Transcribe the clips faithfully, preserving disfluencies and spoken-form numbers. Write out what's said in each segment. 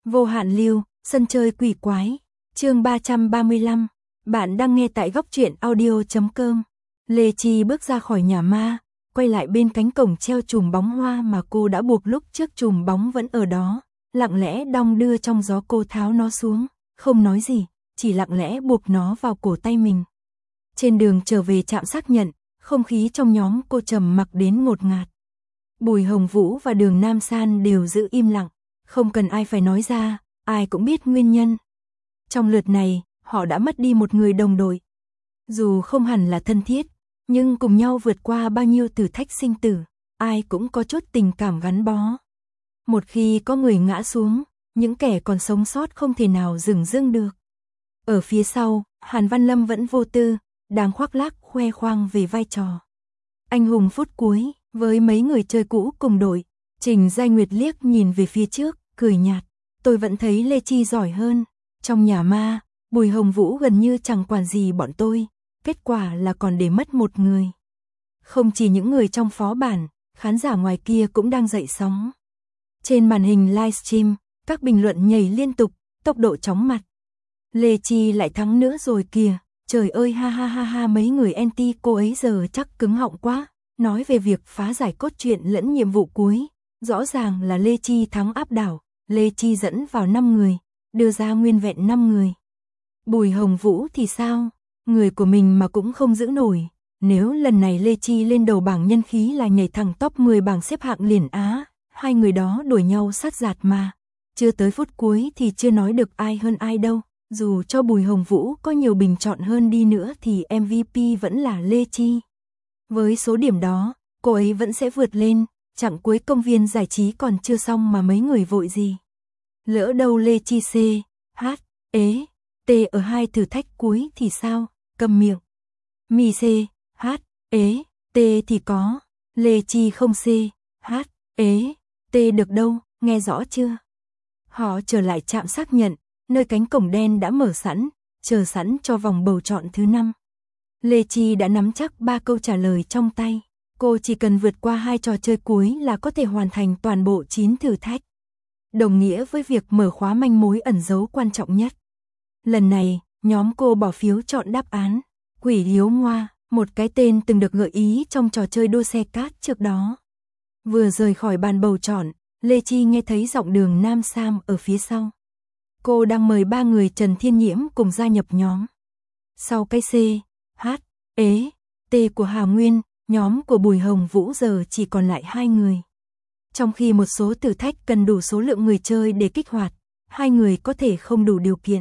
Vô hạn lưu, sân chơi quỷ quái, chương ba trăm ba mươi lăm, bạn đang nghe tại góc truyện audio chấm com. Lê Chi bước ra khỏi nhà ma, quay lại bên cánh cổng treo chùm bóng hoa mà cô đã buộc lúc trước, chùm bóng vẫn ở đó, lặng lẽ đong đưa trong gió. Cô tháo nó xuống, không nói gì, chỉ lặng lẽ buộc nó vào cổ tay mình. Trên đường trở về trạm xác nhận, không khí trong nhóm cô trầm mặc đến ngột ngạt. Bùi Hồng Vũ và Đường Nam San đều giữ im lặng, không cần ai phải nói ra, ai cũng biết nguyên nhân. Trong lượt này, họ đã mất đi một người đồng đội. Dù không hẳn là thân thiết, nhưng cùng nhau vượt qua bao nhiêu thử thách sinh tử, ai cũng có chút tình cảm gắn bó. Một khi có người ngã xuống, những kẻ còn sống sót không thể nào dừng dưng được. Ở phía sau, Hàn Văn Lâm vẫn vô tư, đang khoác lác khoe khoang về vai trò anh hùng phút cuối với mấy người chơi cũ cùng đội. Trình Giai Nguyệt liếc nhìn về phía trước, cười nhạt, tôi vẫn thấy Lê Chi giỏi hơn. Trong nhà ma, Bùi Hồng Vũ gần như chẳng quản gì bọn tôi, kết quả là còn để mất một người. Không chỉ những người trong phó bản, khán giả ngoài kia cũng đang dậy sóng. Trên màn hình livestream, các bình luận nhảy liên tục, tốc độ chóng mặt. Lê Chi lại thắng nữa rồi kìa, trời ơi ha ha ha ha, mấy người anti cô ấy giờ chắc cứng họng quá. Nói về việc phá giải cốt truyện lẫn nhiệm vụ cuối, rõ ràng là Lê Chi thắng áp đảo, Lê Chi dẫn vào năm người, đưa ra nguyên vẹn năm người. Bùi Hồng Vũ thì sao? Người của mình mà cũng không giữ nổi. Nếu lần này Lê Chi lên đầu bảng nhân khí là nhảy thẳng top mười bảng xếp hạng liền Á, hai người đó đuổi nhau sát giạt mà. Chưa tới phút cuối thì chưa nói được ai hơn ai đâu. Dù cho Bùi Hồng Vũ có nhiều bình chọn hơn đi nữa thì em vê pê vẫn là Lê Chi. Với số điểm đó, cô ấy vẫn sẽ vượt lên, chặng cuối công viên giải trí còn chưa xong mà mấy người vội gì. Lỡ đâu Lê Chi C, H, ế, T ở hai thử thách cuối thì sao? Cầm miệng. Mi C, H, ế, T thì có, Lê Chi không C, H, ế, T được đâu, nghe rõ chưa? Họ trở lại trạm xác nhận, nơi cánh cổng đen đã mở sẵn, chờ sẵn cho vòng bầu chọn thứ năm. Lê Chi đã nắm chắc ba câu trả lời trong tay. Cô chỉ cần vượt qua hai trò chơi cuối là có thể hoàn thành toàn bộ chín thử thách. Đồng nghĩa với việc mở khóa manh mối ẩn dấu quan trọng nhất. Lần này, nhóm cô bỏ phiếu chọn đáp án. Quỷ Hiếu Ngoa, một cái tên từng được gợi ý trong trò chơi đua xe cát trước đó. Vừa rời khỏi bàn bầu chọn, Lê Chi nghe thấy giọng Đường Nam Sam ở phía sau. Cô đang mời ba người Trần Thiên Nhiễm cùng gia nhập nhóm. Sau cái C, H, ế, T của Hà Nguyên, nhóm của Bùi Hồng Vũ giờ chỉ còn lại hai người. Trong khi một số thử thách cần đủ số lượng người chơi để kích hoạt, hai người có thể không đủ điều kiện.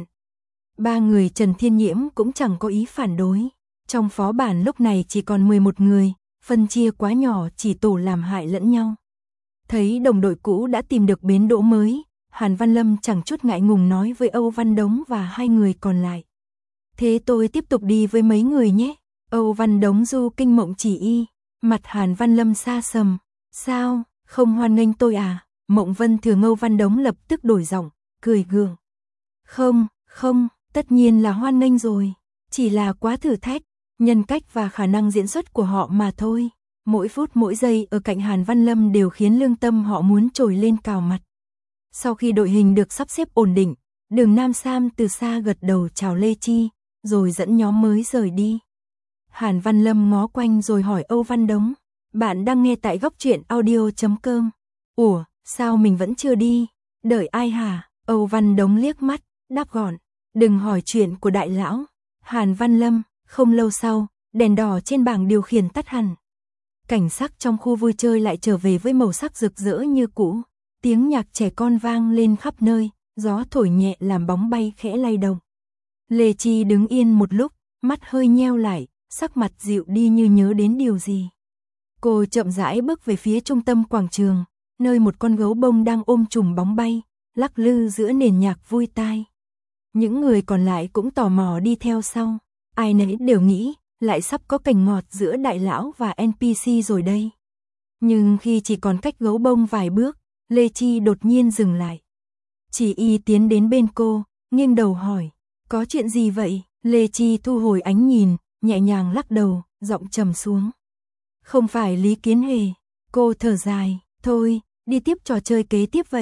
Ba người Trần Thiên Nhiễm cũng chẳng có ý phản đối. Trong phó bản lúc này chỉ còn mười một người, phân chia quá nhỏ chỉ tổ làm hại lẫn nhau. Thấy đồng đội cũ đã tìm được bến đỗ mới, Hàn Văn Lâm chẳng chút ngại ngùng nói với Âu Văn Đống và hai người còn lại. Thế tôi tiếp tục đi với mấy người nhé. Âu Văn Đống du kinh mộng chỉ y, mặt Hàn Văn Lâm xa sầm. Sao, không hoan nghênh tôi à? Mộng Vân Thường. Âu Văn Đống lập tức đổi giọng, cười gượng. Không, không, tất nhiên là hoan nghênh rồi. Chỉ là quá thử thách, nhân cách và khả năng diễn xuất của họ mà thôi. Mỗi phút mỗi giây ở cạnh Hàn Văn Lâm đều khiến lương tâm họ muốn trồi lên cào mặt. Sau khi đội hình được sắp xếp ổn định, Đường Nam Sam từ xa gật đầu chào Lê Chi, rồi dẫn nhóm mới rời đi. Hàn Văn Lâm ngó quanh rồi hỏi Âu Văn Đống, bạn đang nghe tại góc truyện audio chấm com. Ủa, sao mình vẫn chưa đi? Đợi ai hả? Âu Văn Đống liếc mắt, đáp gọn, đừng hỏi chuyện của đại lão. Hàn Văn Lâm, không lâu sau, đèn đỏ trên bảng điều khiển tắt hẳn. Cảnh sắc trong khu vui chơi lại trở về với màu sắc rực rỡ như cũ. Tiếng nhạc trẻ con vang lên khắp nơi, gió thổi nhẹ làm bóng bay khẽ lay động. Lê Chi đứng yên một lúc, mắt hơi nheo lại, sắc mặt dịu đi như nhớ đến điều gì. Cô chậm rãi bước về phía trung tâm quảng trường, nơi một con gấu bông đang ôm chùm bóng bay, lắc lư giữa nền nhạc vui tai. Những người còn lại cũng tò mò đi theo sau, ai nấy đều nghĩ, lại sắp có cảnh ngọt giữa đại lão và en pê xê rồi đây. Nhưng khi chỉ còn cách gấu bông vài bước, Lê Chi đột nhiên dừng lại. Chỉ y tiến đến bên cô, nghiêng đầu hỏi, có chuyện gì vậy? Lê Chi thu hồi ánh nhìn, nhẹ nhàng lắc đầu, giọng trầm xuống. Không phải Lý Kiến Hề. Cô thở dài, thôi, đi tiếp trò chơi kế tiếp vậy.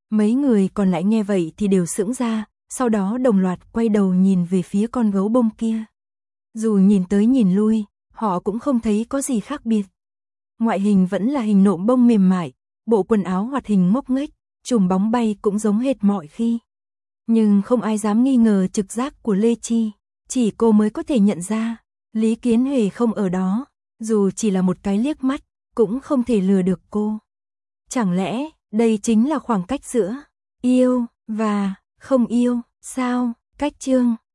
Mấy người còn lại nghe vậy thì đều sững ra, sau đó đồng loạt quay đầu nhìn về phía con gấu bông kia. Dù nhìn tới nhìn lui, họ cũng không thấy có gì khác biệt. Ngoại hình vẫn là hình nộm bông mềm mại, bộ quần áo hoạt hình ngốc nghếch, chùm bóng bay cũng giống hệt mọi khi. Nhưng không ai dám nghi ngờ trực giác của Lê Chi, chỉ cô mới có thể nhận ra, Lý Kiến Huệ không ở đó, dù chỉ là một cái liếc mắt, cũng không thể lừa được cô. Chẳng lẽ, đây chính là khoảng cách giữa yêu và không yêu, sao? Cách chương